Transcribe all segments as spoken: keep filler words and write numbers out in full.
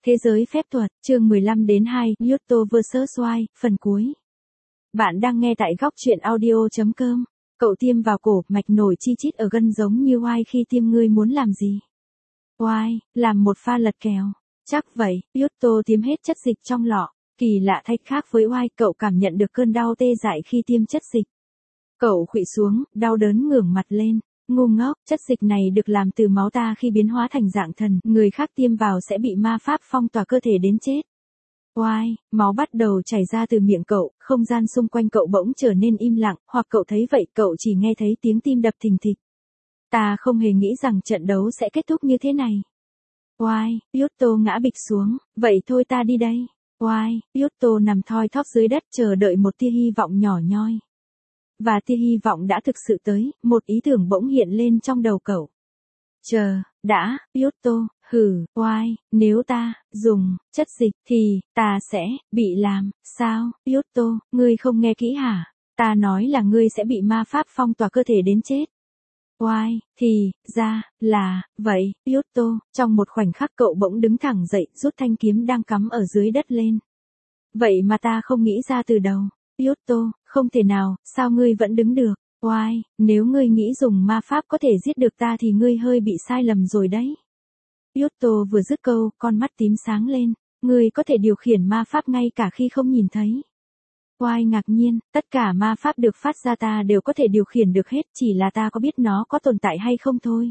Thế giới phép thuật, chương mười lăm đến hai, Yuto versus. White, phần cuối. Bạn đang nghe tại góc truyện audio chấm com. Cậu tiêm vào cổ, mạch nổi chi chít ở gân giống như White khi tiêm ngươi muốn làm gì? White, làm một pha lật kèo. Chắc vậy, Yuto tiêm hết chất dịch trong lọ. Kỳ lạ thay khác với White, cậu cảm nhận được cơn đau tê dại khi tiêm chất dịch. Cậu khuỵu xuống, đau đớn ngửa mặt lên. Ngu ngốc, chất dịch này được làm từ máu ta khi biến hóa thành dạng thần, người khác tiêm vào sẽ bị ma pháp phong tỏa cơ thể đến chết. Oai, máu bắt đầu chảy ra từ miệng cậu, không gian xung quanh cậu bỗng trở nên im lặng, hoặc cậu thấy vậy, cậu chỉ nghe thấy tiếng tim đập thình thịch. Ta không hề nghĩ rằng trận đấu sẽ kết thúc như thế này. Oai, Yuto ngã bịch xuống, vậy thôi ta đi đây. Oai, Yuto nằm thoi thóp dưới đất chờ đợi một tia hy vọng nhỏ nhoi. Và tia hy vọng đã thực sự tới, một ý tưởng bỗng hiện lên trong đầu cậu. Chờ, đã, Yuto, hừ, Oai, nếu ta, dùng, chất dịch, thì, ta sẽ, bị làm, sao, Yuto, ngươi không nghe kỹ hả? Ta nói là ngươi sẽ bị ma pháp phong tỏa cơ thể đến chết. Oai, thì, ra, là, vậy, Yuto, trong một khoảnh khắc cậu bỗng đứng thẳng dậy, rút thanh kiếm đang cắm ở dưới đất lên. Vậy mà ta không nghĩ ra từ đầu. Yuto, không thể nào, sao ngươi vẫn đứng được? Oai, nếu ngươi nghĩ dùng ma pháp có thể giết được ta thì ngươi hơi bị sai lầm rồi đấy. Yuto vừa dứt câu, con mắt tím sáng lên. Ngươi có thể điều khiển ma pháp ngay cả khi không nhìn thấy. Oai ngạc nhiên, tất cả ma pháp được phát ra ta đều có thể điều khiển được hết, chỉ là ta có biết nó có tồn tại hay không thôi.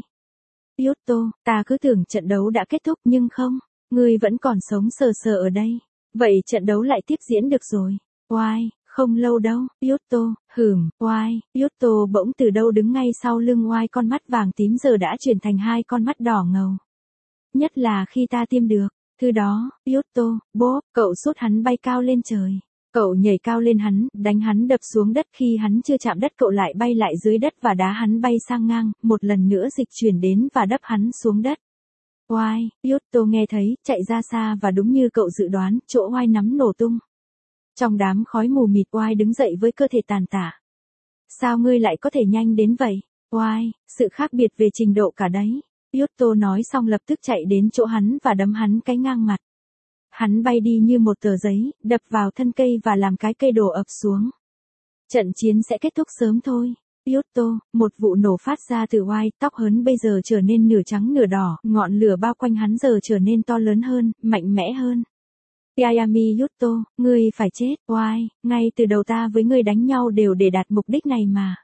Yuto, ta cứ tưởng trận đấu đã kết thúc nhưng không, ngươi vẫn còn sống sờ sờ ở đây. Vậy trận đấu lại tiếp diễn được rồi. Oai, không lâu đâu, Yuto, hừm, Oai, Yuto bỗng từ đâu đứng ngay sau lưng Oai, con mắt vàng tím giờ đã chuyển thành hai con mắt đỏ ngầu. Nhất là khi ta tiêm được, thứ đó, Yuto, bốp, cậu sút hắn bay cao lên trời. Cậu nhảy cao lên hắn, đánh hắn đập xuống đất, khi hắn chưa chạm đất cậu lại bay lại dưới đất và đá hắn bay sang ngang, một lần nữa dịch chuyển đến và đập hắn xuống đất. Oai, Yuto nghe thấy, chạy ra xa và đúng như cậu dự đoán, chỗ Oai nắm nổ tung. Trong đám khói mù mịt, Oai đứng dậy với cơ thể tàn tả. Sao ngươi lại có thể nhanh đến vậy? Oai, sự khác biệt về trình độ cả đấy. Yuto nói xong lập tức chạy đến chỗ hắn và đấm hắn cái ngang mặt. Hắn bay đi như một tờ giấy, đập vào thân cây và làm cái cây đổ ập xuống. Trận chiến sẽ kết thúc sớm thôi. Yuto, một vụ nổ phát ra từ Oai, tóc hắn bây giờ trở nên nửa trắng nửa đỏ, ngọn lửa bao quanh hắn giờ trở nên to lớn hơn, mạnh mẽ hơn. Ayami Yuto, ngươi phải chết, Oai, ngay từ đầu ta với ngươi đánh nhau đều để đạt mục đích này mà.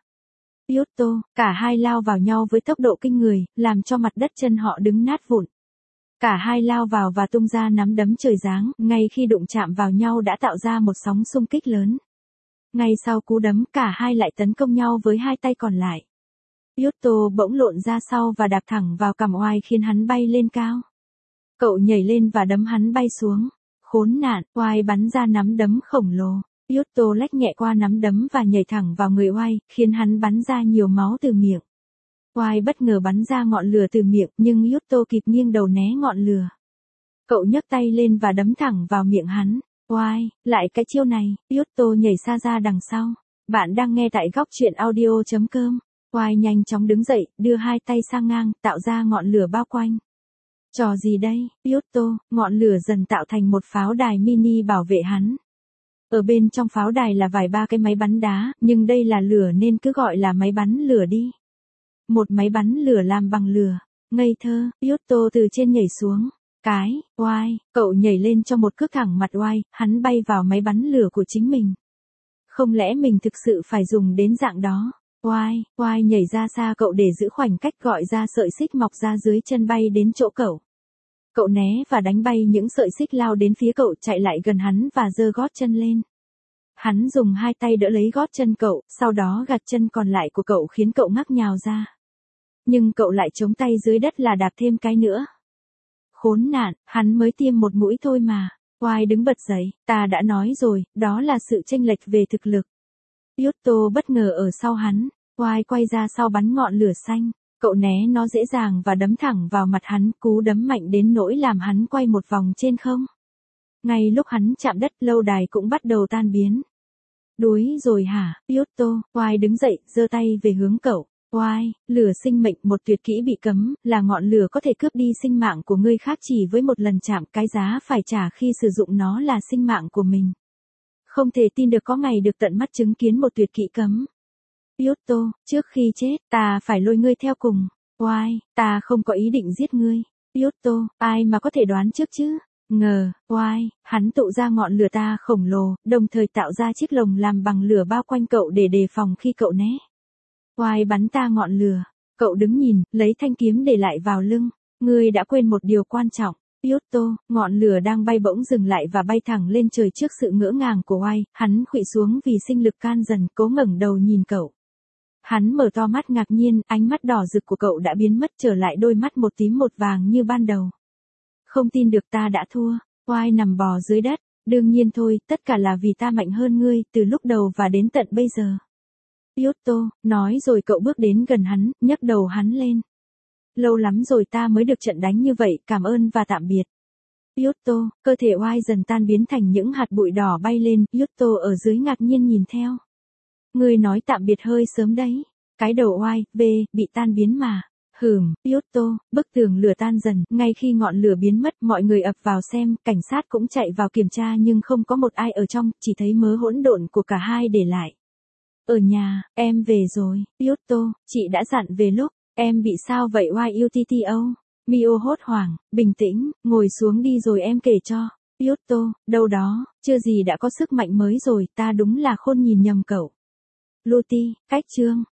Yuto, cả hai lao vào nhau với tốc độ kinh người, làm cho mặt đất chân họ đứng nát vụn. Cả hai lao vào và tung ra nắm đấm trời giáng, ngay khi đụng chạm vào nhau đã tạo ra một sóng xung kích lớn. Ngay sau cú đấm, cả hai lại tấn công nhau với hai tay còn lại. Yuto bỗng lộn ra sau và đạp thẳng vào cằm Oai khiến hắn bay lên cao. Cậu nhảy lên và đấm hắn bay xuống. Khốn nạn, Oai bắn ra nắm đấm khổng lồ. Yuto lách nhẹ qua nắm đấm và nhảy thẳng vào người Oai, khiến hắn bắn ra nhiều máu từ miệng. Oai bất ngờ bắn ra ngọn lửa từ miệng, nhưng Yuto kịp nghiêng đầu né ngọn lửa. Cậu nhấc tay lên và đấm thẳng vào miệng hắn. Oai, lại cái chiêu này, Yuto nhảy xa ra đằng sau. Bạn đang nghe tại góc truyện audio chấm com. Oai nhanh chóng đứng dậy, đưa hai tay sang ngang, tạo ra ngọn lửa bao quanh. Trò gì đây, Yuto, ngọn lửa dần tạo thành một pháo đài mini bảo vệ hắn. Ở bên trong pháo đài là vài ba cái máy bắn đá, nhưng đây là lửa nên cứ gọi là máy bắn lửa đi. Một máy bắn lửa làm bằng lửa. Ngây thơ, Yuto từ trên nhảy xuống. Cái, Oai, cậu nhảy lên cho một cước thẳng mặt Oai, hắn bay vào máy bắn lửa của chính mình. Không lẽ mình thực sự phải dùng đến dạng đó? Oai, Oai nhảy ra xa cậu để giữ khoảnh cách, gọi ra sợi xích mọc ra dưới chân bay đến chỗ cậu. Cậu né và đánh bay những sợi xích lao đến phía cậu, chạy lại gần hắn và giơ gót chân lên. Hắn dùng hai tay đỡ lấy gót chân cậu, sau đó gạt chân còn lại của cậu khiến cậu ngắc nhào ra. Nhưng cậu lại chống tay dưới đất là đạp thêm cái nữa. Khốn nạn, hắn mới tiêm một mũi thôi mà. Oai đứng bật dậy, ta đã nói rồi, đó là sự chênh lệch về thực lực. Yuto bất ngờ ở sau hắn, Oai quay ra sau bắn ngọn lửa xanh. Cậu né nó dễ dàng và đấm thẳng vào mặt hắn, cú đấm mạnh đến nỗi làm hắn quay một vòng trên không. Ngay lúc hắn chạm đất, lâu đài cũng bắt đầu tan biến. Đuối rồi hả, Yuto? Oai đứng dậy, giơ tay về hướng cậu. Oai, lửa sinh mệnh, một tuyệt kỹ bị cấm, là ngọn lửa có thể cướp đi sinh mạng của người khác chỉ với một lần chạm, cái giá phải trả khi sử dụng nó là sinh mạng của mình. Không thể tin được có ngày được tận mắt chứng kiến một tuyệt kỹ cấm. Yuto, trước khi chết, ta phải lôi ngươi theo cùng. Oai, ta không có ý định giết ngươi. Yuto, ai mà có thể đoán trước chứ? Ngờ, oai, hắn tụ ra ngọn lửa ta khổng lồ, đồng thời tạo ra chiếc lồng làm bằng lửa bao quanh cậu để đề phòng khi cậu né. Oai bắn ta ngọn lửa. Cậu đứng nhìn, lấy thanh kiếm để lại vào lưng. Ngươi đã quên một điều quan trọng. Yuto, ngọn lửa đang bay bỗng dừng lại và bay thẳng lên trời trước sự ngỡ ngàng của Oai, hắn khuỵu xuống vì sinh lực can dần, cố ngẩng đầu nhìn cậu. Hắn mở to mắt ngạc nhiên, ánh mắt đỏ rực của cậu đã biến mất trở lại đôi mắt một tím một vàng như ban đầu. Không tin được ta đã thua. Oai nằm bò dưới đất. Đương nhiên thôi, tất cả là vì ta mạnh hơn ngươi, từ lúc đầu và đến tận bây giờ. Yuto, nói rồi cậu bước đến gần hắn, nhấc đầu hắn lên. Lâu lắm rồi ta mới được trận đánh như vậy, cảm ơn và tạm biệt. Yuto, cơ thể Oai dần tan biến thành những hạt bụi đỏ bay lên, Yuto ở dưới ngạc nhiên nhìn theo. Ngươi nói tạm biệt hơi sớm đấy. Cái đầu Oai, v, bị tan biến mà. Hừm, Yuto, bức tường lửa tan dần, ngay khi ngọn lửa biến mất, mọi người ập vào xem, cảnh sát cũng chạy vào kiểm tra nhưng không có một ai ở trong, chỉ thấy mớ hỗn độn của cả hai để lại. Ở nhà, em về rồi, Yuto, chị đã dặn về lúc, em bị sao vậy Yuto? Mio hốt hoảng, bình tĩnh, ngồi xuống đi rồi em kể cho. Yuto, đâu đó, chưa gì đã có sức mạnh mới rồi, ta đúng là khôn nhìn nhầm cậu. Luti, cách chương.